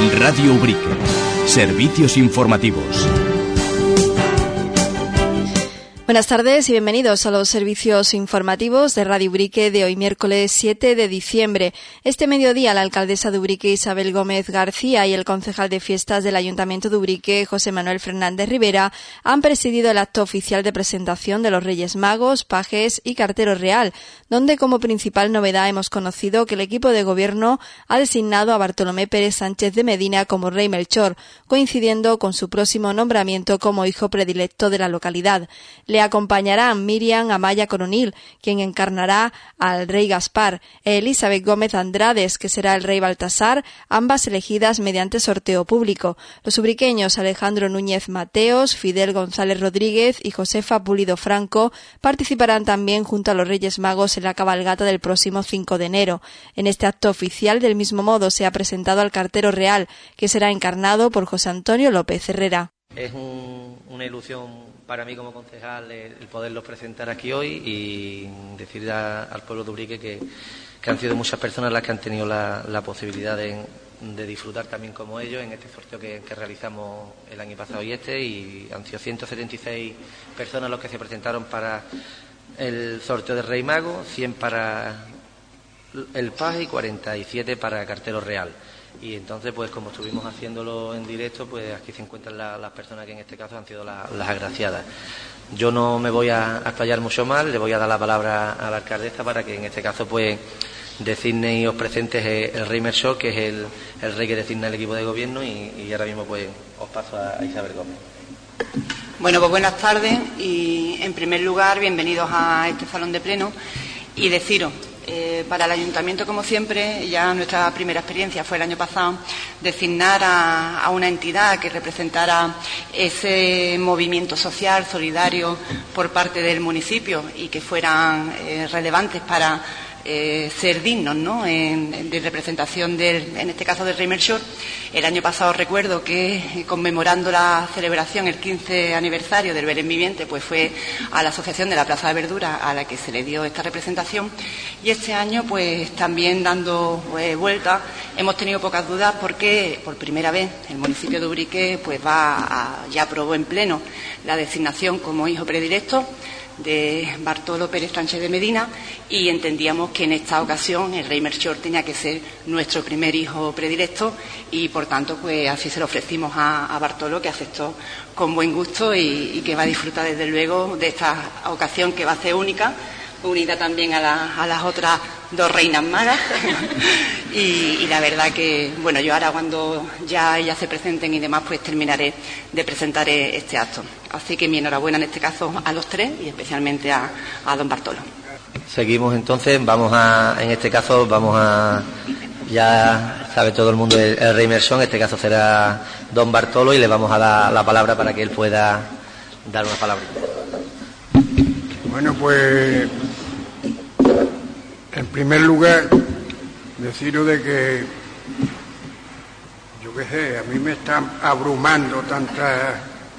Radio Ubrique. Servicios informativos. Buenas tardes y bienvenidos a los servicios informativos de Radio Ubrique de hoy miércoles 7 de diciembre. Este mediodía la alcaldesa de Ubrique Isabel Gómez García y el concejal de fiestas del Ayuntamiento de Ubrique José Manuel Fernández Rivera han presidido el acto oficial de presentación de los Reyes Magos, Pajes y Cartero Real, donde como principal novedad hemos conocido que el equipo de gobierno ha designado a Bartolomé Pérez Sánchez de Medina como Rey Melchor, coincidiendo con su próximo nombramiento como hijo predilecto de la localidad. Le acompañarán Miriam Amaya Coronil, quien encarnará al rey Gaspar, e Elizabeth Gómez Andrades, que será el rey Baltasar, ambas elegidas mediante sorteo público. Los ubriqueños Alejandro Núñez Mateos, Fidel González Rodríguez y Josefa Pulido Franco participarán también junto a los Reyes Magos en la cabalgata del próximo 5 de enero. En este acto oficial, del mismo modo, se ha presentado al Cartero Real, que será encarnado por José Antonio López Herrera. Es una ilusión para mí como concejal el poderlos presentar aquí hoy y decir al pueblo de Ubrique que han sido muchas personas las que han tenido la posibilidad de disfrutar también como ellos en este sorteo que realizamos el año pasado y han sido 176 personas los que se presentaron para el sorteo de Rey Mago, 100 para el Paje y 47 para Cartero Real. Y entonces, pues como estuvimos haciéndolo en directo, pues aquí se encuentran las personas que en este caso han sido las agraciadas. Yo no me voy a explayar mucho más, le voy a dar la palabra a la alcaldesa para que en este caso pues designe y os presente el Rey Melchor, que es el rey que designa el equipo de gobierno, y ahora mismo pues os paso a Isabel Gómez. Bueno, pues buenas tardes y en primer lugar bienvenidos a este salón de pleno y deciros, para el Ayuntamiento, como siempre, ya nuestra primera experiencia fue el año pasado, designar a una entidad que representara ese movimiento social, solidario por parte del municipio y que fueran relevantes para ser dignos, ¿no?, de representación en este caso del Rey Melchor. El año pasado recuerdo que conmemorando la celebración, el 15 aniversario del Belén Viviente, pues fue a la Asociación de la Plaza de Verdura a la que se le dio esta representación, y este año pues también dando vuelta hemos tenido pocas dudas porque por primera vez el municipio de Ubrique pues ya aprobó en pleno la designación como hijo predilecto de Bartolo Pérez Sánchez de Medina, y entendíamos que en esta ocasión el Rey Melchor tenía que ser nuestro primer hijo predilecto y por tanto pues así se lo ofrecimos a Bartolo, que aceptó con buen gusto y que va a disfrutar desde luego de esta ocasión que va a ser única, unida también a las otras dos reinas magas y la verdad que, bueno, yo ahora cuando ya ellas se presenten y demás pues terminaré de presentar este acto. Así que mi enhorabuena en este caso a los tres y especialmente a don Bartolo. Seguimos entonces, en este caso ya sabe todo el mundo el Rey Melchor, en este caso será don Bartolo, y le vamos a dar la palabra para que él pueda dar una palabra. Bueno, pues en primer lugar deciros de que yo qué sé, a mí me están abrumando tanta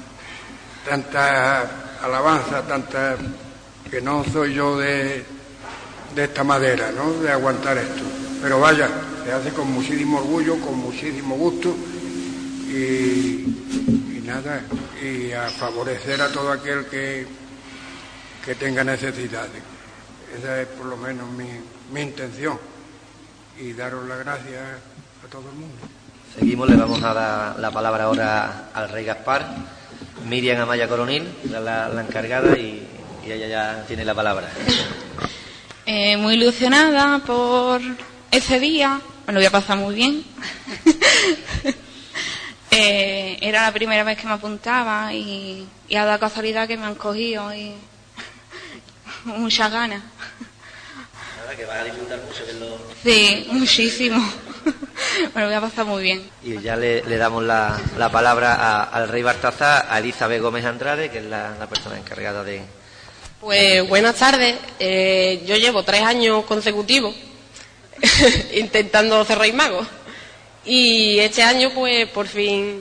alabanza, tanta, que no soy yo de esta madera, ¿no?, de aguantar esto, pero vaya, se hace con muchísimo orgullo, con muchísimo gusto y nada, y a favorecer a todo aquel que tenga necesidades. Esa es por lo menos mi intención, y daros las gracias a todo el mundo. Seguimos, le vamos a dar la palabra ahora al Rey Gaspar. Miriam Amaya Coronil, la encargada, y ella ya tiene la palabra. Muy ilusionada por ese día, me lo voy a pasar muy bien. Era la primera vez que me apuntaba y ha dado casualidad que me han cogido y muchas ganas. Nada, que vas a disfrutar mucho de lo... Sí, muchísimo. Me lo voy a pasar muy bien. Y ya le damos la palabra al Rey Baltasar, a Elizabeth Gómez Andrades, que es la persona encargada de... Pues buenas tardes. Yo llevo 3 años consecutivos intentando ser Rey Mago. Y este año, pues por fin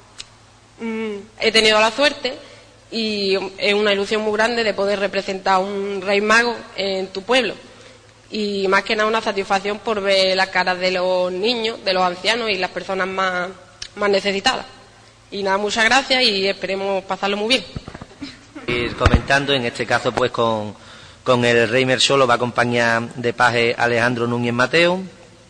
he tenido la suerte y es una ilusión muy grande de poder representar a un Rey Mago en tu pueblo. y más que nada una satisfacción por ver las caras de los niños, de los ancianos y las personas más necesitadas. Y nada, muchas gracias y esperemos pasarlo muy bien. Ir comentando, en este caso pues con el Rey Mersolo va a acompañar de paje Alejandro Núñez Mateo,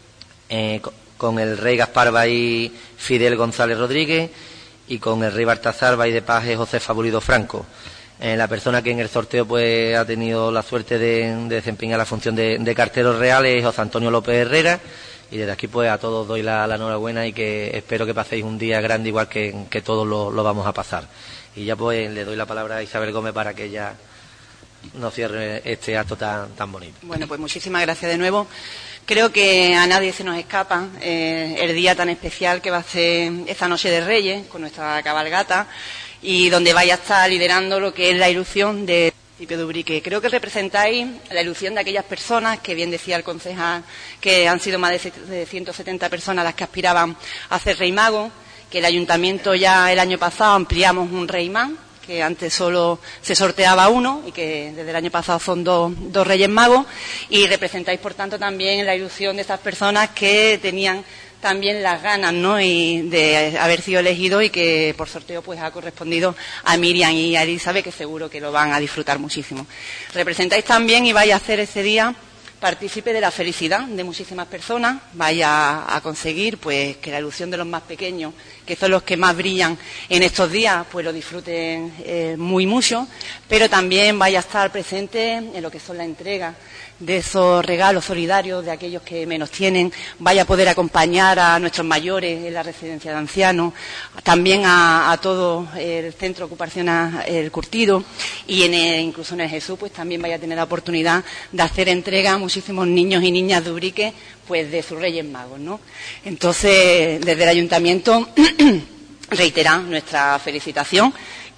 con el Rey Gaspar va a ir Fidel González Rodríguez y con el Rey Baltasar va a ir de paje José Fabulido Franco. La persona que en el sorteo pues ha tenido la suerte de desempeñar la función de cartero real es José Antonio López Herrera, y desde aquí pues a todos doy la enhorabuena y que espero que paséis un día grande igual que todos lo vamos a pasar. Y ya pues le doy la palabra a Isabel Gómez para que ella nos cierre este acto tan bonito. Bueno, pues muchísimas gracias de nuevo. Creo que a nadie se nos escapa el día tan especial que va a ser esta Noche de Reyes con nuestra cabalgata, y donde vaya a estar liderando lo que es la ilusión del municipio de Ubrique. Creo que representáis la ilusión de aquellas personas, que bien decía el concejal, que han sido más de 170 personas las que aspiraban a ser Rey Mago, que el ayuntamiento ya el año pasado ampliamos un Rey más, que antes solo se sorteaba uno y que desde el año pasado son dos Reyes Magos, y representáis por tanto también la ilusión de esas personas que tenían también las ganas, ¿no?, y de haber sido elegidos, y que por sorteo pues ha correspondido a Miriam y a Elizabeth, que seguro que lo van a disfrutar muchísimo. Representáis también y vais a hacer ese día partícipe de la felicidad de muchísimas personas, vaya a conseguir pues que la ilusión de los más pequeños, que son los que más brillan en estos días, pues lo disfruten muy mucho, pero también vaya a estar presente en lo que son la entrega de esos regalos solidarios de aquellos que menos tienen, vaya a poder acompañar a nuestros mayores en la residencia de ancianos, también a todo el centro ocupacional El Curtido, y incluso en el Jesús pues también vaya a tener la oportunidad de hacer entrega a muchísimos niños y niñas de Ubrique pues de sus Reyes Magos, ¿no? Entonces, desde el ayuntamiento reiterar nuestra felicitación,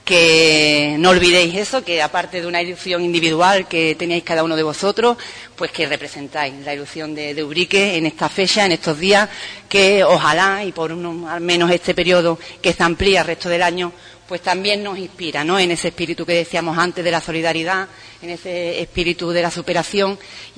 que no olvidéis eso, que aparte de una ilusión individual que teníais cada uno de vosotros, pues que representáis la ilusión de Ubrique en esta fecha, en estos días, que ojalá, y por al menos este periodo que se amplía el resto del año, pues también nos inspira, ¿no?, en ese espíritu que decíamos antes de la solidaridad, en ese espíritu de la superación,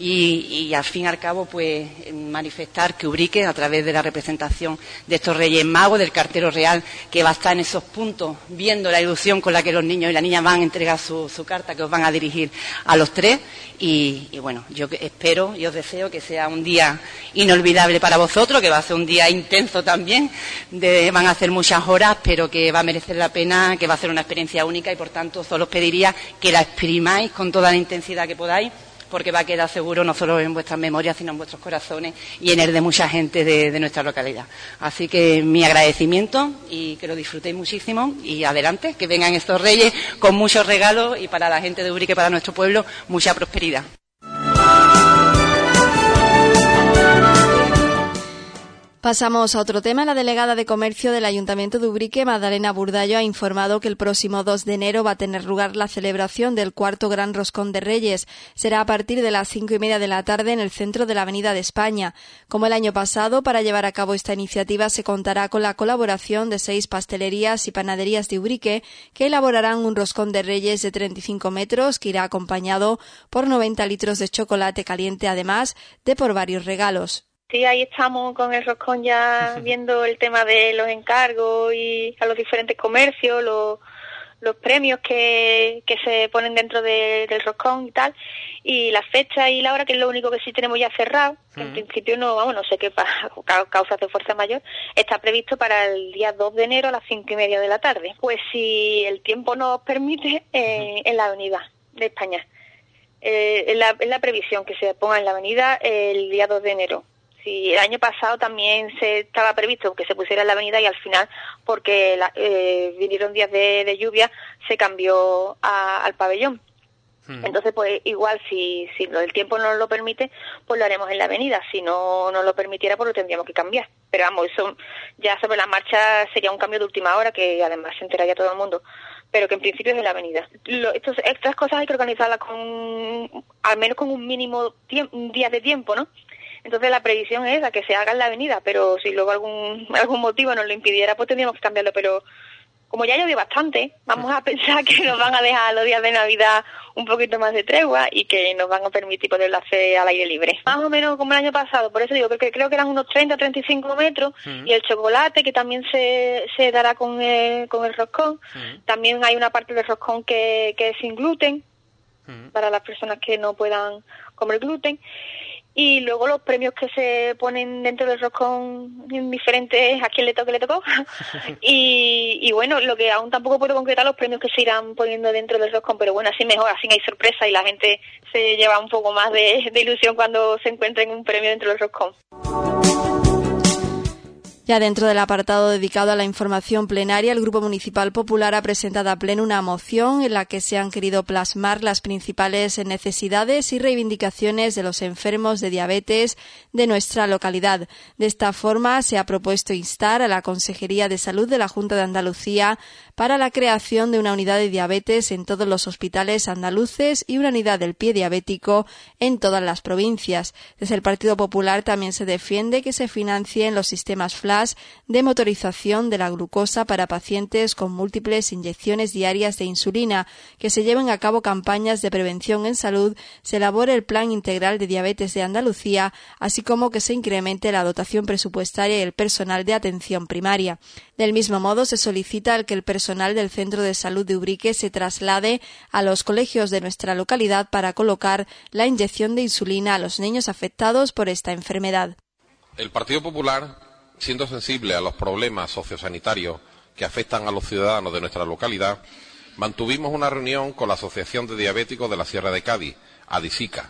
y al fin y al cabo pues manifestar que Ubrique, a través de la representación de estos Reyes Magos, del cartero real, que va a estar en esos puntos viendo la ilusión con la que los niños y las niñas van a entregar su carta, que os van a dirigir a los tres, y bueno, yo espero y os deseo que sea un día inolvidable para vosotros, que va a ser un día intenso también, van a ser muchas horas, pero que va a merecer la pena, que va a ser una experiencia única, y por tanto solo os pediría que la exprimáis con toda la intensidad que podáis, porque va a quedar seguro no solo en vuestras memorias, sino en vuestros corazones y en el de mucha gente de nuestra localidad. Así que mi agradecimiento, y que lo disfrutéis muchísimo, y adelante, que vengan estos Reyes con muchos regalos, y para la gente de Ubrique, para nuestro pueblo, mucha prosperidad. Pasamos a otro tema. La delegada de Comercio del Ayuntamiento de Ubrique, Magdalena Burdallo, ha informado que el próximo 2 de enero va a tener lugar la celebración del cuarto Gran Roscón de Reyes. Será a partir de las 5:30 de la tarde en el centro de la Avenida de España. Como el año pasado, para llevar a cabo esta iniciativa se contará con la colaboración de 6 pastelerías y panaderías de Ubrique, que elaborarán un roscón de Reyes de 35 metros que irá acompañado por 90 litros de chocolate caliente, además de por varios regalos. Sí, ahí estamos con el roscón ya viendo el tema de los encargos y a los diferentes comercios, los premios que se ponen dentro del roscón y tal, y la fecha y la hora, que es lo único que sí tenemos ya cerrado, que en principio no sé qué causas de fuerza mayor, está previsto para el día 2 de enero a las 5:30 de la tarde. Pues si el tiempo nos permite, en la Avenida de España. Es la previsión que se ponga en la Avenida el día 2 de enero. Sí, el año pasado también se estaba previsto que se pusiera en la avenida, y al final, porque vinieron días de lluvia, se cambió al pabellón. Entonces, pues igual, si el tiempo no nos lo permite, pues lo haremos en la avenida. Si no nos lo permitiera, pues lo tendríamos que cambiar. Pero vamos, eso ya sobre la marcha sería un cambio de última hora, que además se enteraría todo el mundo, pero que en principio es en la avenida. Estas cosas hay que organizarlas al menos con un mínimo días de tiempo, ¿no? Entonces la previsión es a que se haga en la avenida, pero si luego algún motivo nos lo impidiera, pues tendríamos que cambiarlo, pero como ya llovió bastante, vamos a pensar que nos van a dejar los días de Navidad un poquito más de tregua y que nos van a permitir poderlo hacer al aire libre. Más o menos como el año pasado, por eso digo que creo que eran unos 30 o 35 metros, y el chocolate, que también se dará con el roscón. También hay una parte del roscón que es sin gluten, para las personas que no puedan comer gluten. Y luego los premios que se ponen dentro del roscón diferentes, a quien le tocó. y bueno, lo que aún tampoco puedo concretar, los premios que se irán poniendo dentro del roscón, pero bueno, así mejor, así hay sorpresa y la gente se lleva un poco más de ilusión cuando se encuentra en un premio dentro del roscón. Ya dentro del apartado dedicado a la información plenaria, el Grupo Municipal Popular ha presentado a pleno una moción en la que se han querido plasmar las principales necesidades y reivindicaciones de los enfermos de diabetes de nuestra localidad. De esta forma, se ha propuesto instar a la Consejería de Salud de la Junta de Andalucía para la creación de una unidad de diabetes en todos los hospitales andaluces y una unidad del pie diabético en todas las provincias. Desde el Partido Popular también se defiende que se financien los sistemas FLASH de motorización de la glucosa para pacientes con múltiples inyecciones diarias de insulina, que se lleven a cabo campañas de prevención en salud, se elabore el Plan Integral de Diabetes de Andalucía, así como que se incremente la dotación presupuestaria y el personal de atención primaria. Del mismo modo, se solicita que el personal del Centro de Salud de Ubrique se traslade a los colegios de nuestra localidad para colocar la inyección de insulina a los niños afectados por esta enfermedad. El Partido Popular, siendo sensible a los problemas sociosanitarios que afectan a los ciudadanos de nuestra localidad, mantuvimos una reunión con la Asociación de Diabéticos de la Sierra de Cádiz, ADISICA.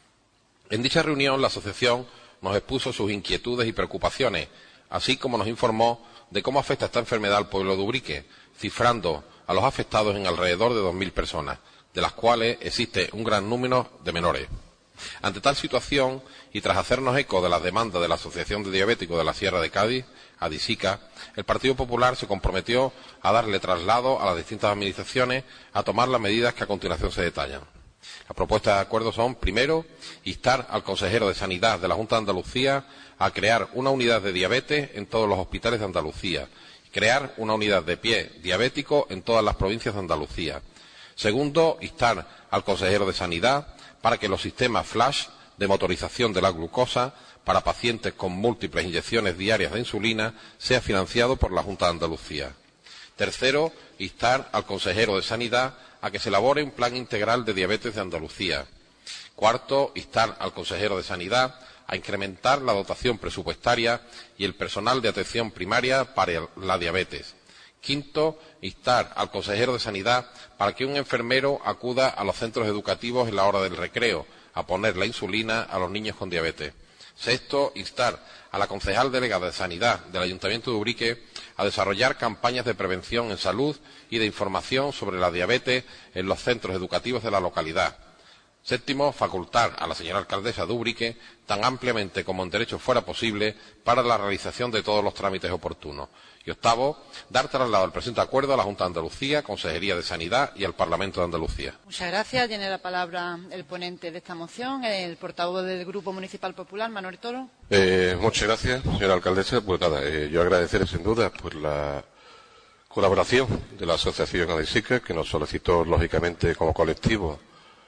En dicha reunión, la asociación nos expuso sus inquietudes y preocupaciones, así como nos informó de cómo afecta esta enfermedad al pueblo de Ubrique, cifrando a los afectados en alrededor de 2.000 personas, de las cuales existe un gran número de menores. Ante tal situación, y tras hacernos eco de las demandas de la Asociación de Diabéticos de la Sierra de Cádiz, ADISICA, el Partido Popular se comprometió a darle traslado a las distintas administraciones a tomar las medidas que a continuación se detallan. Las propuestas de acuerdo son, primero, instar al consejero de Sanidad de la Junta de Andalucía a crear una unidad de diabetes en todos los hospitales de Andalucía, crear una unidad de pie diabético en todas las provincias de Andalucía. Segundo, instar al consejero de Sanidad para que los sistemas FLASH de motorización de la glucosa para pacientes con múltiples inyecciones diarias de insulina sea financiado por la Junta de Andalucía. Tercero, instar al consejero de Sanidad a que se elabore un plan integral de diabetes de Andalucía. Cuarto, instar al consejero de Sanidad a incrementar la dotación presupuestaria y el personal de atención primaria para la diabetes. Quinto, instar al consejero de Sanidad para que un enfermero acuda a los centros educativos en la hora del recreo a poner la insulina a los niños con diabetes. Sexto, instar a la concejal delegada de Sanidad del Ayuntamiento de Ubrique a desarrollar campañas de prevención en salud y de información sobre la diabetes en los centros educativos de la localidad. Séptimo, facultar a la señora alcaldesa de Ubrique, tan ampliamente como en derecho fuera posible, para la realización de todos los trámites oportunos. Y octavo, dar traslado al presente acuerdo a la Junta de Andalucía, Consejería de Sanidad y al Parlamento de Andalucía. Muchas gracias. Tiene la palabra el ponente de esta moción, el portavoz del Grupo Municipal Popular, Manuel Toro. Muchas gracias, señora alcaldesa. Pues nada, yo agradeceré sin duda por la colaboración de la Asociación ADISICA, que nos solicitó, lógicamente, como colectivo,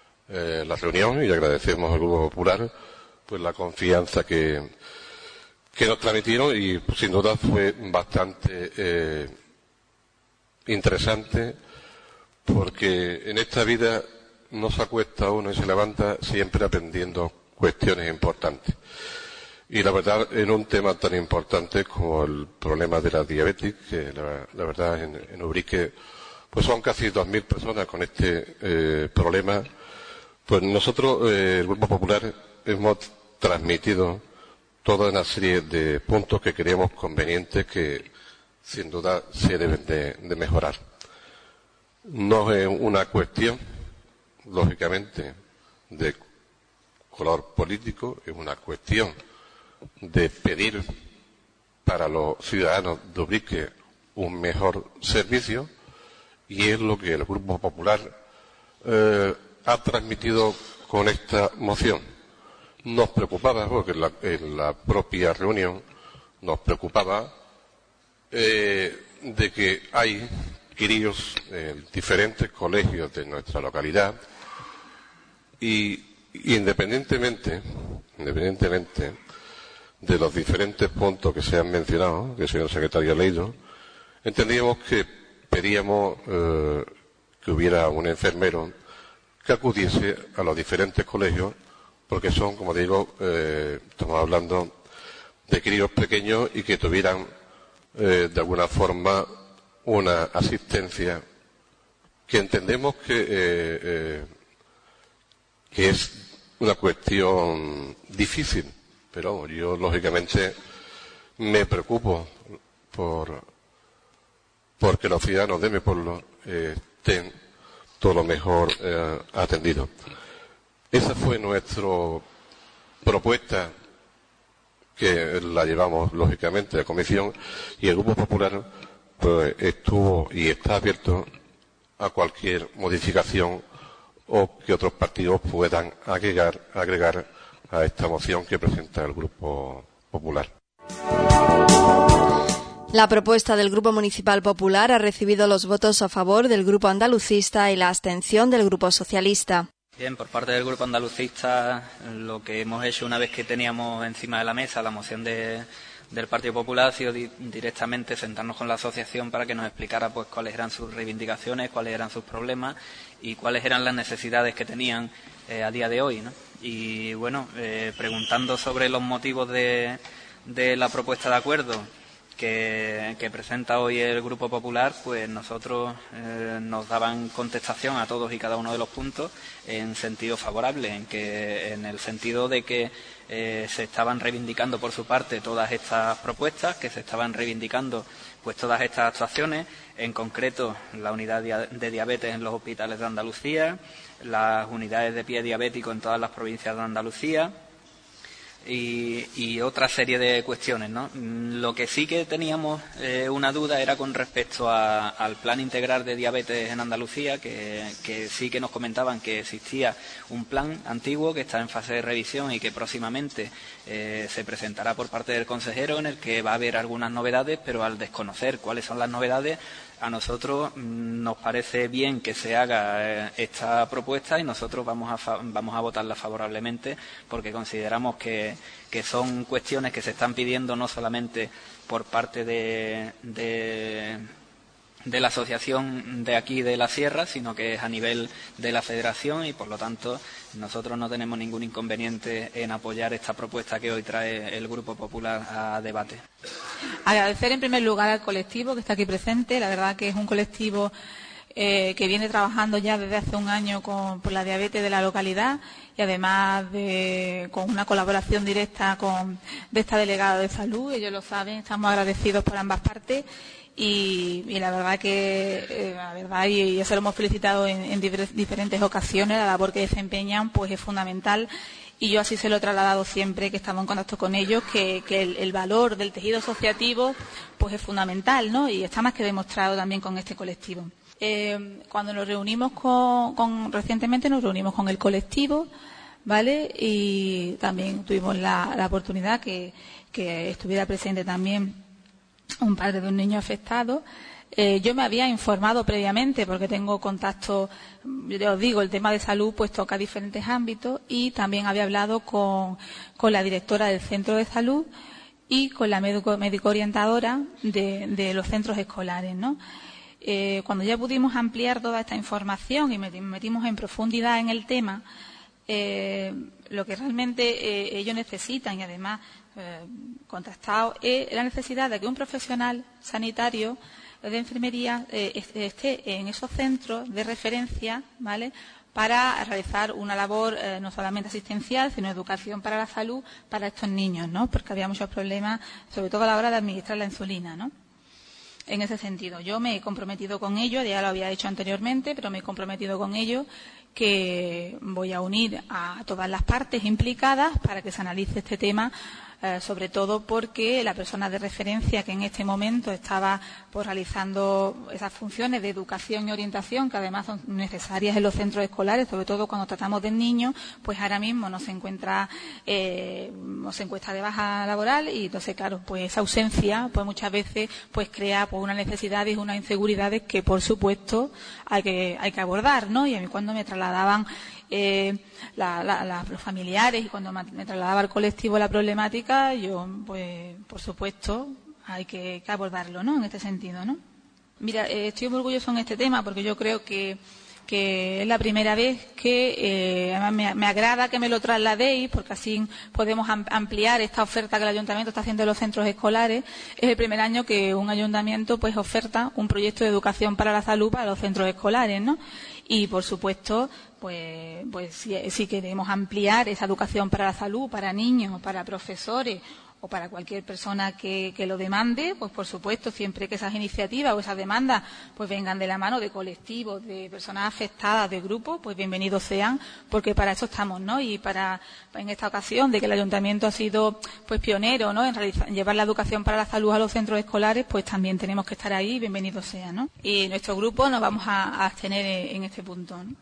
la reunión, y agradecemos al Grupo Popular pues la confianza que nos transmitieron, y sin duda fue bastante interesante, porque en esta vida no se acuesta uno y se levanta siempre aprendiendo cuestiones importantes. Y la verdad, en un tema tan importante como el problema de la diabetes, que la verdad en Ubrique pues son casi 2.000 personas con este problema, pues nosotros, el Grupo Popular, hemos transmitido toda una serie de puntos que creemos convenientes que sin duda se deben de mejorar. No es una cuestión, lógicamente, de color político, es una cuestión de pedir para los ciudadanos de Ubrique un mejor servicio, y es lo que el Grupo Popular ha transmitido con esta moción. Nos preocupaba, porque en la propia reunión nos preocupaba de que hay críos en diferentes colegios de nuestra localidad y independientemente de los diferentes puntos que se han mencionado, que el señor secretario ha leído, entendíamos que pedíamos que hubiera un enfermero que acudiese a los diferentes colegios, porque son, como digo, estamos hablando de críos pequeños y que tuvieran de alguna forma una asistencia que entendemos que es una cuestión difícil, pero yo lógicamente me preocupo porque los ciudadanos de mi pueblo estén todo lo mejor atendidos. Esa fue nuestra propuesta, que la llevamos lógicamente a comisión, y el Grupo Popular pues estuvo y está abierto a cualquier modificación o que otros partidos puedan agregar a esta moción que presenta el Grupo Popular. La propuesta del Grupo Municipal Popular ha recibido los votos a favor del Grupo Andalucista y la abstención del Grupo Socialista. Bien, por parte del Grupo Andalucista, lo que hemos hecho una vez que teníamos encima de la mesa la moción del Partido Popular ha sido directamente sentarnos con la asociación para que nos explicara pues cuáles eran sus reivindicaciones, cuáles eran sus problemas y cuáles eran las necesidades que tenían a día de hoy, ¿no? Y bueno, preguntando sobre los motivos de la propuesta de acuerdo que presenta hoy el Grupo Popular, pues nosotros nos daban contestación a todos y cada uno de los puntos en sentido favorable, en el sentido de que se estaban reivindicando por su parte todas estas propuestas, que se estaban reivindicando pues todas estas actuaciones, en concreto la unidad de diabetes en los hospitales de Andalucía, las unidades de pie diabético en todas las provincias de Andalucía, y otra serie de cuestiones, ¿no? Lo que sí que teníamos una duda era con respecto al plan integral de diabetes en Andalucía, que sí que nos comentaban que existía un plan antiguo que está en fase de revisión y que próximamente se presentará por parte del consejero, en el que va a haber algunas novedades, pero al desconocer cuáles son las novedades, a nosotros nos parece bien que se haga esta propuesta y nosotros vamos a votarla favorablemente, porque consideramos que son cuestiones que se están pidiendo no solamente por parte de la asociación de aquí de la Sierra, sino que es a nivel de la Federación, y por lo tanto nosotros no tenemos ningún inconveniente en apoyar esta propuesta que hoy trae el Grupo Popular a debate. Agradecer en primer lugar al colectivo que está aquí presente. La verdad que es un colectivo que viene trabajando ya desde hace un año por la diabetes de la localidad, y además con una colaboración directa de esta delegada de salud. Ellos lo saben, estamos agradecidos por ambas partes. Y la verdad que, y ya se lo hemos felicitado en diferentes ocasiones, la labor que desempeñan pues es fundamental, y yo así se lo he trasladado siempre que estamos en contacto con ellos, que el valor del tejido asociativo pues es fundamental, ¿no? Y está más que demostrado también con este colectivo. Cuando nos reunimos recientemente nos reunimos con el colectivo, ¿vale? Y también tuvimos la oportunidad que estuviera presente también un padre de un niño afectado. Yo me había informado previamente porque tengo contacto, yo os digo, el tema de salud pues toca diferentes ámbitos, y también había hablado con la directora del centro de salud y con la médico orientadora de los centros escolares, ¿no? Cuando ya pudimos ampliar toda esta información y metimos en profundidad en el tema, lo que realmente ellos necesitan, y además contactado, es la necesidad de que un profesional sanitario de enfermería esté en esos centros de referencia, ¿vale?, para realizar una labor no solamente asistencial, sino educación para la salud para estos niños, ¿no? Porque había muchos problemas, sobre todo a la hora de administrar la insulina, ¿no? En ese sentido, yo me he comprometido con ellos, ya lo había hecho anteriormente, pero me he comprometido con ellos que voy a unir a todas las partes implicadas para que se analice este tema sobre todo porque la persona de referencia que en este momento estaba pues realizando esas funciones de educación y orientación, que además son necesarias en los centros escolares, sobre todo cuando tratamos de niños, pues ahora mismo no se encuentra de baja laboral, y entonces claro, pues esa ausencia pues muchas veces pues crea pues unas necesidades y unas inseguridades que por supuesto hay que abordar, ¿no? Y a mí cuando me trasladaban los familiares y cuando me trasladaba al colectivo la problemática, yo pues por supuesto hay que abordarlo, ¿no? En este sentido, ¿no? Mira, estoy muy orgullosa en este tema porque yo creo que es la primera vez que además me agrada que me lo trasladéis, porque así podemos ampliar esta oferta que el ayuntamiento está haciendo en los centros escolares. Es el primer año que un ayuntamiento pues oferta un proyecto de educación para la salud para los centros escolares, ¿no? Y por supuesto pues si queremos ampliar esa educación para la salud, para niños, para profesores o para cualquier persona que lo demande, pues por supuesto, siempre que esas iniciativas o esas demandas pues vengan de la mano de colectivos, de personas afectadas, de grupos, pues bienvenidos sean, porque para eso estamos, ¿no? Y en esta ocasión de que el ayuntamiento ha sido pues pionero, ¿no? En llevar la educación para la salud a los centros escolares, pues también tenemos que estar ahí, bienvenidos sean, ¿no? Y nuestro grupo nos vamos a abstener en este punto, ¿no?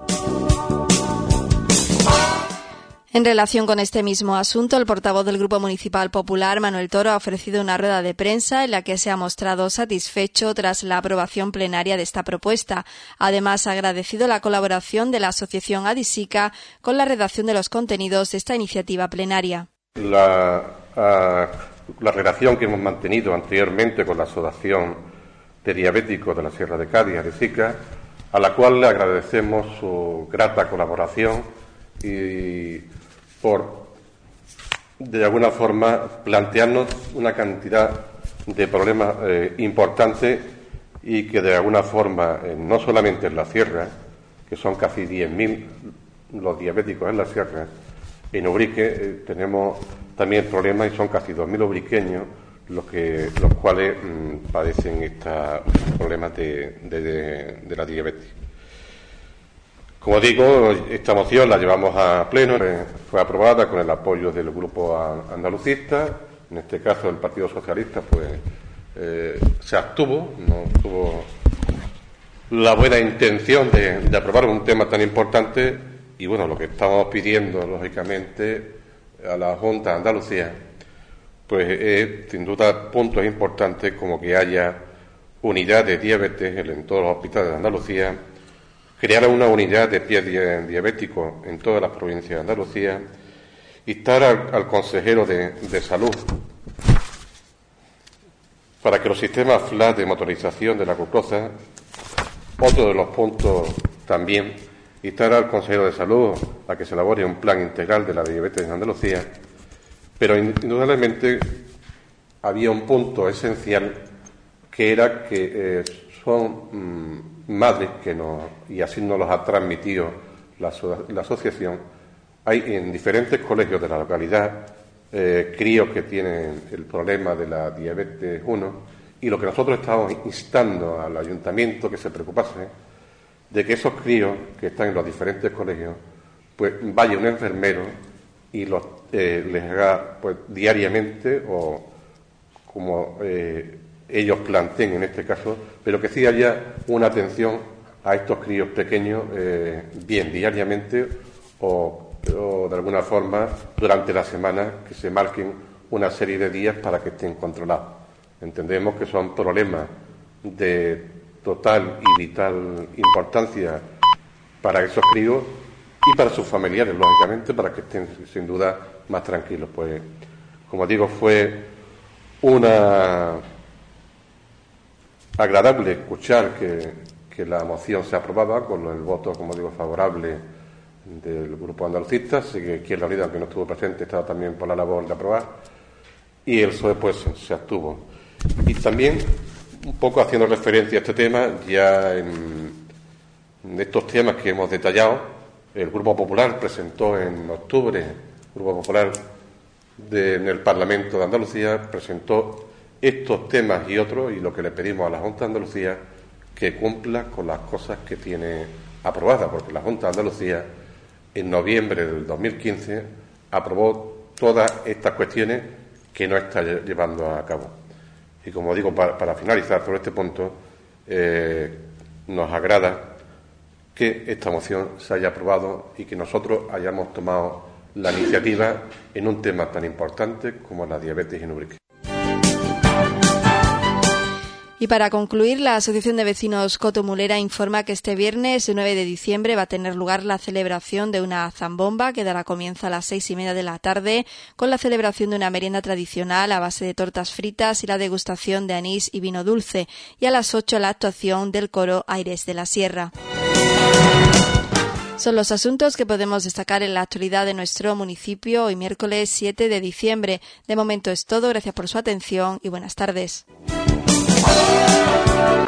En relación con este mismo asunto, el portavoz del Grupo Municipal Popular, Manuel Toro, ha ofrecido una rueda de prensa en la que se ha mostrado satisfecho tras la aprobación plenaria de esta propuesta. Además, ha agradecido la colaboración de la asociación Adisica con la redacción de los contenidos de esta iniciativa plenaria. La relación que hemos mantenido anteriormente con la Asociación de Diabéticos de la Sierra de Cádiz, Adisica, a la cual le agradecemos su grata colaboración y por, de alguna forma, plantearnos una cantidad de problemas importantes y que, de alguna forma, no solamente en la sierra, que son casi 10.000 los diabéticos en la sierra, en Ubrique tenemos también problemas y son casi 2.000 ubriqueños los cuales padecen estos problemas de la diabetes. Como digo, esta moción la llevamos a pleno, fue aprobada con el apoyo del grupo andalucista, en este caso el Partido Socialista pues se abstuvo, no tuvo la buena intención de aprobar un tema tan importante, y bueno, lo que estamos pidiendo lógicamente a la Junta de Andalucía pues es sin duda puntos importantes como que haya unidad de diabetes en todos los hospitales de Andalucía, crear una unidad de pies diabéticos en todas las provincias de Andalucía, instar al consejero de Salud para que los sistemas FLAS de motorización de la glucosa, otro de los puntos también, instar al consejero de Salud a que se elabore un plan integral de la diabetes en Andalucía, pero indudablemente había un punto esencial que era que son madres y así nos los ha transmitido la asociación. Hay en diferentes colegios de la localidad críos que tienen el problema de la diabetes 1, y lo que nosotros estamos instando al ayuntamiento que se preocupase de que esos críos que están en los diferentes colegios pues vaya un enfermero y les haga pues diariamente o como ellos planteen en este caso, pero que sí haya una atención a estos críos pequeños bien diariamente o de alguna forma durante la semana, que se marquen una serie de días para que estén controlados. Entendemos que son problemas de total y vital importancia para esos críos y para sus familiares, lógicamente, para que estén sin duda más tranquilos. Pues, como digo, fue una agradable escuchar que la moción se aprobaba con el voto, como digo, favorable del grupo andalucista. Así que Izquierda Unida, aunque no estuvo presente, estaba también por la labor de aprobar, y el PSOE pues se abstuvo. Y también un poco haciendo referencia a este tema, ya en estos temas que hemos detallado, el Grupo Popular presentó en octubre, el Grupo Popular en el Parlamento de Andalucía presentó estos temas y otros, y lo que le pedimos a la Junta de Andalucía que cumpla con las cosas que tiene aprobadas, porque la Junta de Andalucía en noviembre del 2015 aprobó todas estas cuestiones que no está llevando a cabo. Y como digo, para finalizar sobre este punto, nos agrada que esta moción se haya aprobado y que nosotros hayamos tomado la iniciativa en un tema tan importante como la diabetes en Ubrique. Y para concluir, la Asociación de Vecinos Cotomulera informa que este viernes 9 de diciembre va a tener lugar la celebración de una zambomba que dará comienzo a las 6:30 de la tarde, con la celebración de una merienda tradicional a base de tortas fritas y la degustación de anís y vino dulce, y a las 8 la actuación del coro Aires de la Sierra. Son los asuntos que podemos destacar en la actualidad de nuestro municipio hoy miércoles 7 de diciembre. De momento es todo, gracias por su atención y buenas tardes.